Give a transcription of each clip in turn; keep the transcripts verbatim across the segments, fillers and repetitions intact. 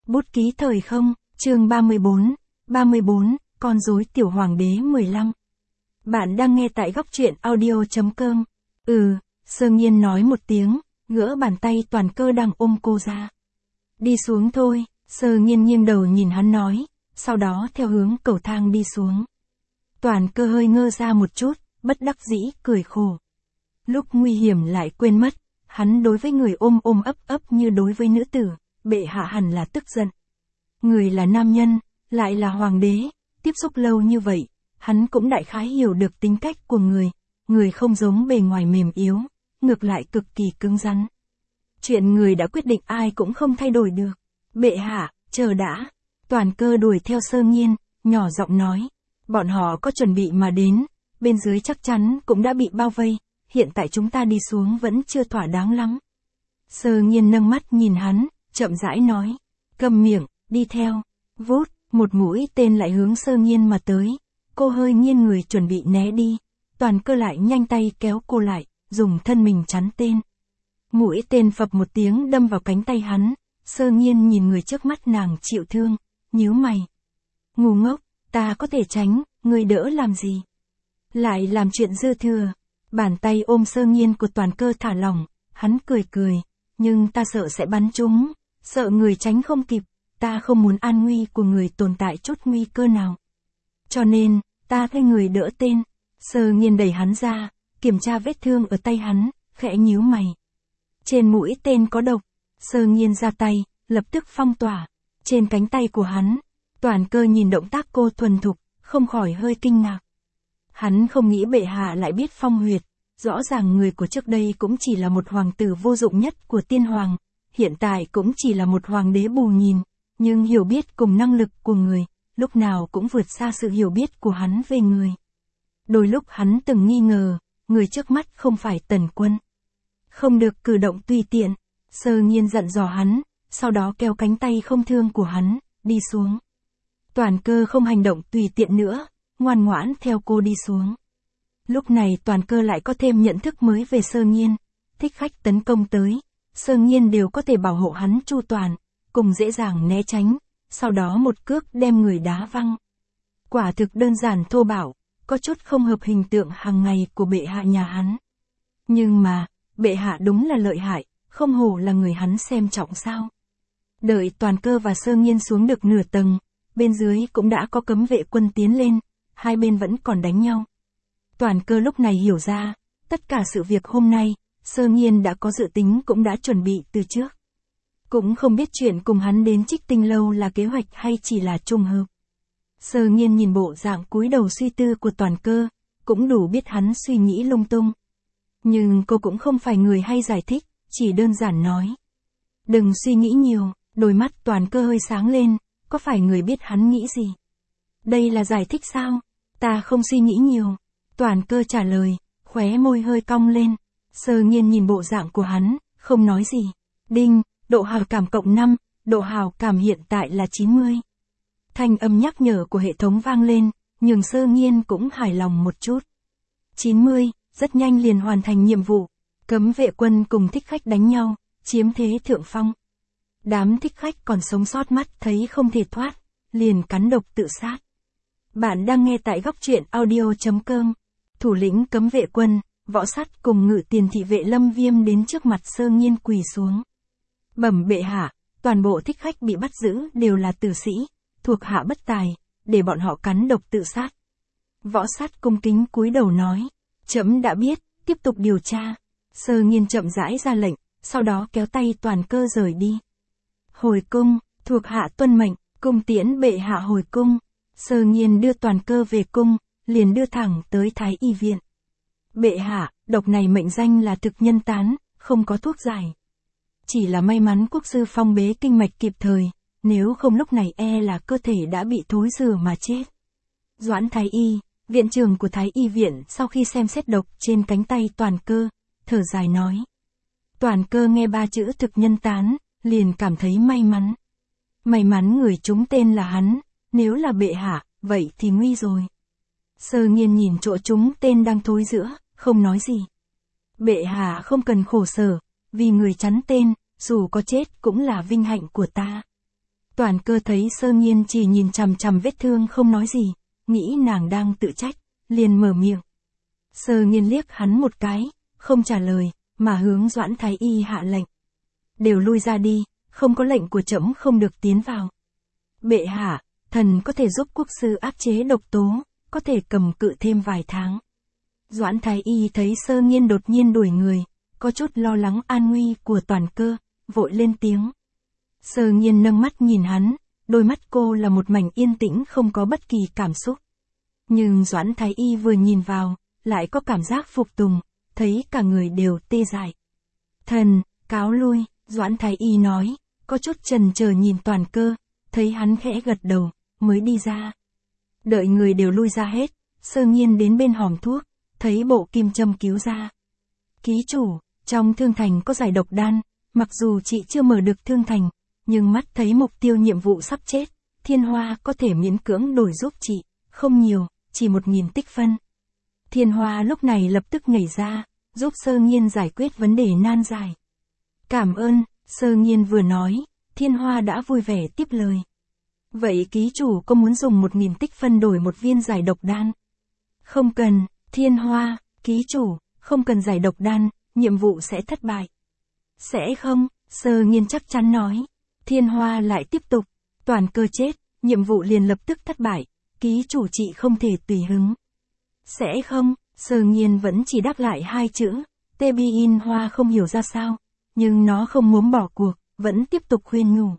Bút ký thời không, chương ba mươi bốn, ba mươi bốn, con rối tiểu hoàng đế mười lăm. Bạn đang nghe tại góc truyện audio chấm com. Ừ, Sơ Nghiên nói một tiếng, gỡ bàn tay Toàn Cơ đang ôm cô ra. Đi xuống thôi, Sơ Nghiên nghiêng đầu nhìn hắn nói, sau đó theo hướng cầu thang đi xuống. Toàn Cơ hơi ngơ ra một chút, bất đắc dĩ, cười khổ. Lúc nguy hiểm lại quên mất, hắn đối với người ôm ôm ấp ấp như đối với nữ tử, bệ hạ hẳn là tức giận. Người là nam nhân, lại là hoàng đế, tiếp xúc lâu như vậy, hắn cũng đại khái hiểu được tính cách của người, người không giống bề ngoài mềm yếu, ngược lại cực kỳ cứng rắn. Chuyện người đã quyết định ai cũng không thay đổi được. Bệ hạ, chờ đã. Toàn Cơ đuổi theo Sơ Nghiên, nhỏ giọng nói, bọn họ có chuẩn bị mà đến, bên dưới chắc chắn cũng đã bị bao vây, hiện tại chúng ta đi xuống vẫn chưa thỏa đáng lắm. Sơ Nghiên nâng mắt nhìn hắn, chậm rãi nói, câm miệng, đi theo. Vút, một mũi tên lại hướng Sơ Nghiên mà tới, cô hơi nghiêng người chuẩn bị né đi, Toàn Cơ lại nhanh tay kéo cô lại, dùng thân mình chắn tên. Mũi tên phập một tiếng đâm vào cánh tay hắn, Sơ Nghiên nhìn người trước mắt nàng chịu thương, nhíu mày. Ngu ngốc, ta có thể tránh, ngươi đỡ làm gì? Lại làm chuyện dư thừa. Bàn tay ôm Sơ Nghiên của Toàn Cơ thả lỏng, hắn cười cười, nhưng ta sợ sẽ bắn trúng, sợ người tránh không kịp, ta không muốn an nguy của người tồn tại chút nguy cơ nào. Cho nên, ta thay người đỡ tên. Sơ Nghiên đẩy hắn ra, kiểm tra vết thương ở tay hắn, khẽ nhíu mày. Trên mũi tên có độc. Sơ Nghiên ra tay, lập tức phong tỏa. Trên cánh tay của hắn, Toàn Cơ nhìn động tác cô thuần thục, không khỏi hơi kinh ngạc. Hắn không nghĩ bệ hạ lại biết phong huyệt, rõ ràng người của trước đây cũng chỉ là một hoàng tử vô dụng nhất của tiên hoàng, hiện tại cũng chỉ là một hoàng đế bù nhìn, nhưng hiểu biết cùng năng lực của người, lúc nào cũng vượt xa sự hiểu biết của hắn về người. Đôi lúc hắn từng nghi ngờ, người trước mắt không phải Tần Quân. Không được cử động tùy tiện, Sơ Nghiên dặn dò hắn, sau đó kéo cánh tay không thương của hắn, đi xuống. Toàn Cơ không hành động tùy tiện nữa, ngoan ngoãn theo cô đi xuống. Lúc này Toàn Cơ lại có thêm nhận thức mới về Sơ Nghiên, thích khách tấn công tới, Sơ Nghiên đều có thể bảo hộ hắn chu toàn, cùng dễ dàng né tránh, sau đó một cước đem người đá văng. Quả thực đơn giản thô bạo, có chút không hợp hình tượng hàng ngày của bệ hạ nhà hắn. Nhưng mà, bệ hạ đúng là lợi hại, không hổ là người hắn xem trọng sao. Đợi Toàn Cơ và Sơ Nghiên xuống được nửa tầng, bên dưới cũng đã có cấm vệ quân tiến lên, hai bên vẫn còn đánh nhau. Toàn Cơ lúc này hiểu ra, tất cả sự việc hôm nay, Sơ Nghiên đã có dự tính cũng đã chuẩn bị từ trước. Cũng không biết chuyện cùng hắn đến Trích Tinh Lâu là kế hoạch hay chỉ là trùng hợp. Sơ Nghiên nhìn bộ dạng cúi đầu suy tư của Toàn Cơ, cũng đủ biết hắn suy nghĩ lung tung. Nhưng cô cũng không phải người hay giải thích, chỉ đơn giản nói. Đừng suy nghĩ nhiều, đôi mắt Toàn Cơ hơi sáng lên, có phải người biết hắn nghĩ gì? Đây là giải thích sao? Ta không suy nghĩ nhiều. Toàn Cơ trả lời, khóe môi hơi cong lên. Sơ Nghiên nhìn bộ dạng của hắn, không nói gì. Đinh, độ hào cảm cộng năm, độ hào cảm hiện tại là chín mươi. Thanh âm nhắc nhở của hệ thống vang lên, nhưng Sơ Nghiên cũng hài lòng một chút. chín mươi, rất nhanh liền hoàn thành nhiệm vụ. Cấm vệ quân cùng thích khách đánh nhau, chiếm thế thượng phong. Đám thích khách còn sống sót mắt thấy không thể thoát, liền cắn độc tự sát. Bạn đang nghe tại góc truyện audio chấm com. Thủ lĩnh cấm vệ quân, Võ Sắt cùng Ngự Tiền thị vệ Lâm Viêm đến trước mặt Sơ Nghiên quỳ xuống. Bẩm bệ hạ, toàn bộ thích khách bị bắt giữ đều là tử sĩ, thuộc hạ bất tài, để bọn họ cắn độc tự sát. Võ Sắt cung kính cúi đầu nói, trẫm đã biết, tiếp tục điều tra. Sơ Nghiên chậm rãi ra lệnh, sau đó kéo tay Toàn Cơ rời đi. Hồi cung, thuộc hạ tuân mệnh, cung tiễn bệ hạ hồi cung. Sơ Nghiên đưa Toàn Cơ về cung, liền đưa thẳng tới Thái Y viện. Bệ hạ, độc này mệnh danh là thực nhân tán, không có thuốc giải. Chỉ là may mắn quốc sư phong bế kinh mạch kịp thời, nếu không lúc này e là cơ thể đã bị thối rữa mà chết. Doãn Thái Y, viện trưởng của Thái Y viện sau khi xem xét độc trên cánh tay Toàn Cơ, thở dài nói. Toàn Cơ nghe ba chữ thực nhân tán, liền cảm thấy may mắn. May mắn người trúng tên là hắn, nếu là bệ hạ, vậy thì nguy rồi. Sơ Nghiên nhìn chỗ trúng tên đang thối rữa, không nói gì. Bệ hạ không cần khổ sở, vì người chắn tên, dù có chết cũng là vinh hạnh của ta. Toàn Cơ thấy Sơ Nghiên chỉ nhìn chằm chằm vết thương không nói gì, nghĩ nàng đang tự trách, liền mở miệng. Sơ Nghiên liếc hắn một cái, không trả lời, mà hướng Doãn Thái Y hạ lệnh. Đều lui ra đi, không có lệnh của trẫm không được tiến vào. Bệ hạ, thần có thể giúp quốc sư áp chế độc tố, có thể cầm cự thêm vài tháng. Doãn Thái Y thấy Sơ Nghiên đột nhiên đuổi người, có chút lo lắng an nguy của Toàn Cơ, vội lên tiếng. Sơ Nghiên nâng mắt nhìn hắn, đôi mắt cô là một mảnh yên tĩnh không có bất kỳ cảm xúc. Nhưng Doãn Thái Y vừa nhìn vào, lại có cảm giác phục tùng, thấy cả người đều tê dại. Thần, cáo lui, Doãn Thái Y nói, có chút chần chờ nhìn Toàn Cơ, thấy hắn khẽ gật đầu, mới đi ra. Đợi người đều lui ra hết, Sơ Nghiên đến bên hòm thuốc, thấy bộ kim châm cứu ra. Ký chủ, trong thương thành có giải độc đan, mặc dù chị chưa mở được thương thành, nhưng mắt thấy mục tiêu nhiệm vụ sắp chết, Thiên Hoa có thể miễn cưỡng đổi giúp chị, không nhiều, chỉ một nghìn tích phân. Thiên Hoa lúc này lập tức nhảy ra, giúp Sơ Nghiên giải quyết vấn đề nan giải. Cảm ơn, Sơ Nghiên vừa nói, Thiên Hoa đã vui vẻ tiếp lời. Vậy ký chủ có muốn dùng một nghìn tích phân đổi một viên giải độc đan? Không cần, Thiên Hoa, ký chủ, không cần giải độc đan, nhiệm vụ sẽ thất bại. Sẽ không, Sơ Nghiên chắc chắn nói. Thiên Hoa lại tiếp tục, Toàn Cơ chết, nhiệm vụ liền lập tức thất bại, ký chủ chị không thể tùy hứng. Sẽ không, Sơ Nghiên vẫn chỉ đáp lại hai chữ, Tê Bi In Hoa không hiểu ra sao, nhưng nó không muốn bỏ cuộc, vẫn tiếp tục khuyên nhủ.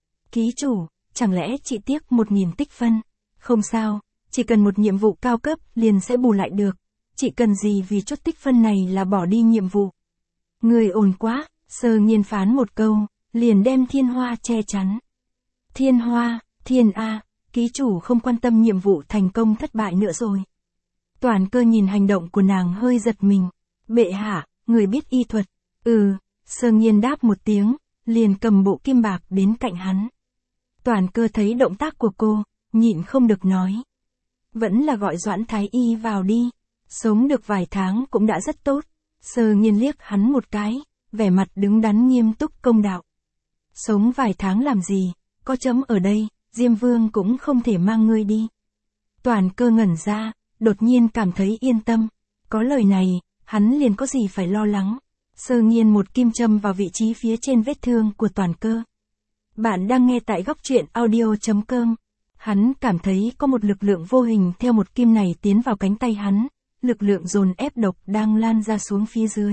Ký chủ, chẳng lẽ chị tiếc một nghìn tích phân? Không sao, chỉ cần một nhiệm vụ cao cấp liền sẽ bù lại được, chị cần gì vì chút tích phân này là bỏ đi nhiệm vụ. Người ồn quá, Sơ Nghiên phán một câu, liền đem Thiên Hoa che chắn. Thiên Hoa, Thiên A, ký chủ không quan tâm nhiệm vụ thành công thất bại nữa rồi. Toàn Cơ nhìn hành động của nàng hơi giật mình. Bệ hạ, người biết y thuật. Ừ, Sơ Nghiên đáp một tiếng, liền cầm bộ kim bạc đến cạnh hắn. Toàn Cơ thấy động tác của cô, nhịn không được nói. Vẫn là gọi Doãn Thái Y vào đi. Sống được vài tháng cũng đã rất tốt. Sơ Nghiên liếc hắn một cái, vẻ mặt đứng đắn nghiêm túc công đạo. Sống vài tháng làm gì, có chấm ở đây, Diêm Vương cũng không thể mang ngươi đi. Toàn Cơ ngẩn ra, đột nhiên cảm thấy yên tâm. Có lời này, hắn liền có gì phải lo lắng. Sơ Nghiên một kim châm vào vị trí phía trên vết thương của Toàn Cơ. Bạn đang nghe tại góc truyện audio chấm com. Hắn cảm thấy có một lực lượng vô hình theo một kim này tiến vào cánh tay hắn, lực lượng dồn ép độc đang lan ra xuống phía dưới.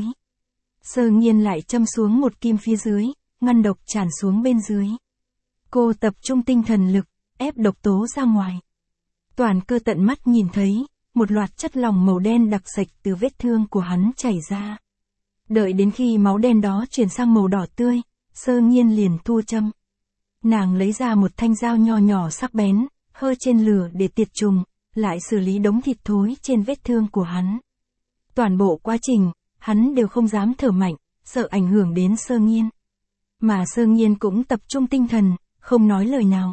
Sơ Nghiên lại châm xuống một kim phía dưới, ngăn độc tràn xuống bên dưới. Cô tập trung tinh thần lực, ép độc tố ra ngoài. Toàn Cơ tận mắt nhìn thấy, một loạt chất lỏng màu đen đặc sệt từ vết thương của hắn chảy ra. Đợi đến khi máu đen đó chuyển sang màu đỏ tươi, Sơ Nghiên liền thu châm. Nàng lấy ra một thanh dao nho nhỏ sắc bén, hơ trên lửa để tiệt trùng, lại xử lý đống thịt thối trên vết thương của hắn. Toàn bộ quá trình, hắn đều không dám thở mạnh, sợ ảnh hưởng đến Sơ Nghiên. Mà Sơ Nghiên cũng tập trung tinh thần, không nói lời nào.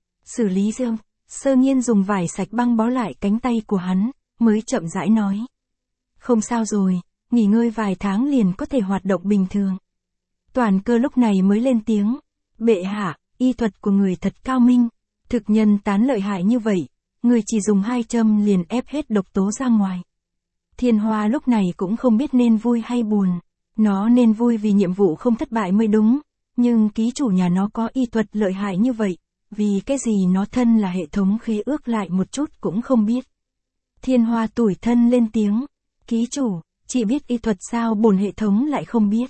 Xử lý xong, Sơ Nghiên dùng vải sạch băng bó lại cánh tay của hắn, mới chậm rãi nói. Không sao rồi, nghỉ ngơi vài tháng liền có thể hoạt động bình thường. Toàn Cơ lúc này mới lên tiếng. Bệ hạ, y thuật của người thật cao minh, thực nhân tán lợi hại như vậy, người chỉ dùng hai châm liền ép hết độc tố ra ngoài. Thiên Hoa lúc này cũng không biết nên vui hay buồn. Nó nên vui vì nhiệm vụ không thất bại mới đúng, nhưng ký chủ nhà nó có y thuật lợi hại như vậy, vì cái gì nó thân là hệ thống khế ước lại một chút cũng không biết. Thiên Hoa tủi thân lên tiếng. Ký chủ, chị biết y thuật sao bổn hệ thống lại không biết.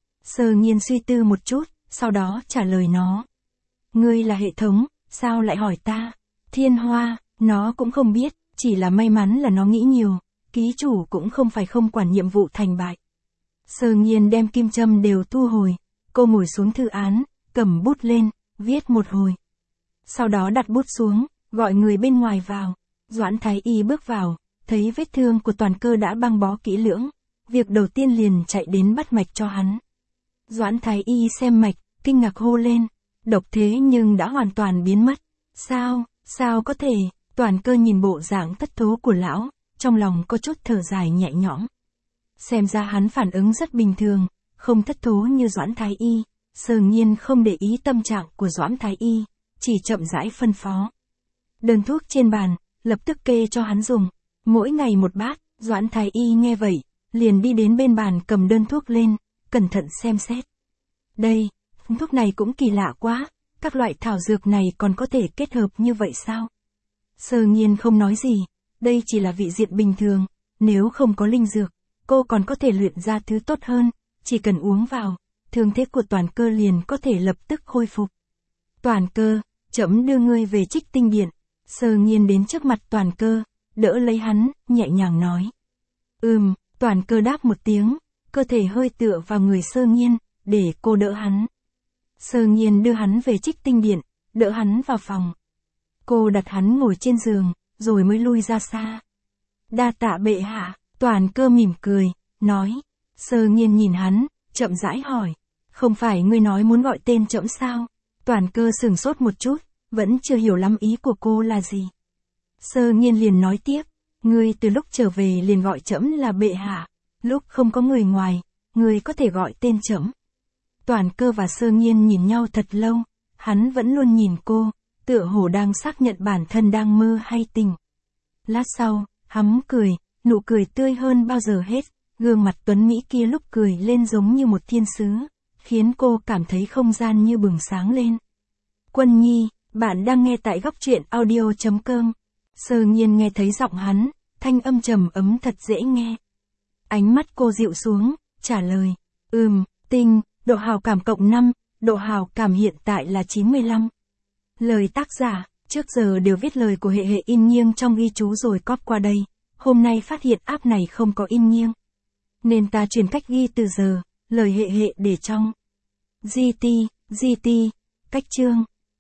Sơ Nghiên suy tư một chút, sau đó trả lời nó. Ngươi là hệ thống, sao lại hỏi ta? Thiên Hoa, nó cũng không biết, chỉ là may mắn là nó nghĩ nhiều, ký chủ cũng không phải không quản nhiệm vụ thành bại. Sơ Nghiên đem kim châm đều thu hồi, cô ngồi xuống thư án, cầm bút lên, viết một hồi. Sau đó đặt bút xuống, gọi người bên ngoài vào. Doãn Thái Y bước vào, thấy vết thương của Toàn Cơ đã băng bó kỹ lưỡng, việc đầu tiên liền chạy đến bắt mạch cho hắn. Doãn Thái Y xem mạch, kinh ngạc hô lên, độc thế nhưng đã hoàn toàn biến mất. Sao, sao có thể? Toàn Cơ nhìn bộ dạng thất thố của lão, trong lòng có chút thở dài nhẹ nhõm. Xem ra hắn phản ứng rất bình thường, không thất thố như Doãn Thái Y. Sơ Nghiên không để ý tâm trạng của Doãn Thái Y, chỉ chậm rãi phân phó. Đơn thuốc trên bàn, lập tức kê cho hắn dùng. Mỗi ngày một bát, Doãn Thái Y nghe vậy, liền đi đến bên bàn cầm đơn thuốc lên, cẩn thận xem xét. Đây, thuốc này cũng kỳ lạ quá, các loại thảo dược này còn có thể kết hợp như vậy sao? Sơ Nhiên không nói gì, đây chỉ là vị diện bình thường, nếu không có linh dược, cô còn có thể luyện ra thứ tốt hơn, chỉ cần uống vào, thương thế của Toàn Cơ liền có thể lập tức khôi phục. Toàn Cơ, trẫm đưa ngươi về Trích Tinh Điện. Sơ Nhiên đến trước mặt Toàn Cơ, đỡ lấy hắn, nhẹ nhàng nói. Ừm, Toàn Cơ đáp một tiếng, cơ thể hơi tựa vào người Sơ Nhiên, để cô đỡ hắn. Sơ Nhiên đưa hắn về Trích Tinh Điện, đỡ hắn vào phòng. Cô đặt hắn ngồi trên giường, rồi mới lui ra xa. Đa tạ bệ hạ, Toàn Cơ mỉm cười, nói. Sơ Nhiên nhìn hắn, chậm rãi hỏi. Không phải ngươi nói muốn gọi tên trẫm sao? Toàn Cơ sửng sốt một chút, vẫn chưa hiểu lắm ý của cô là gì. Sơ Nhiên liền nói tiếp. Ngươi từ lúc trở về liền gọi trẫm là bệ hạ. Lúc không có người ngoài, ngươi có thể gọi tên trẫm. Toàn Cơ và Sơ Nhiên nhìn nhau thật lâu, hắn vẫn luôn nhìn cô, tựa hồ đang xác nhận bản thân đang mơ hay tỉnh. Lát sau, hắn cười, nụ cười tươi hơn bao giờ hết, gương mặt tuấn mỹ kia lúc cười lên giống như một thiên sứ, khiến cô cảm thấy không gian như bừng sáng lên. Quân Nhi, bạn đang nghe tại góc truyện audio chấm com. Sơ Nhiên nghe thấy giọng hắn, thanh âm trầm ấm thật dễ nghe. Ánh mắt cô dịu xuống, trả lời, ừm, Tinh, độ hào cảm cộng năm, độ hào cảm hiện tại là chín mươi lăm. Lời tác giả, trước giờ đều viết lời của hệ hệ in nghiêng trong ghi chú rồi cóp qua đây, hôm nay phát hiện app này không có in nghiêng. Nên ta chuyển cách ghi từ giờ, lời hệ hệ để trong. giê tê, giê tê, cách chương.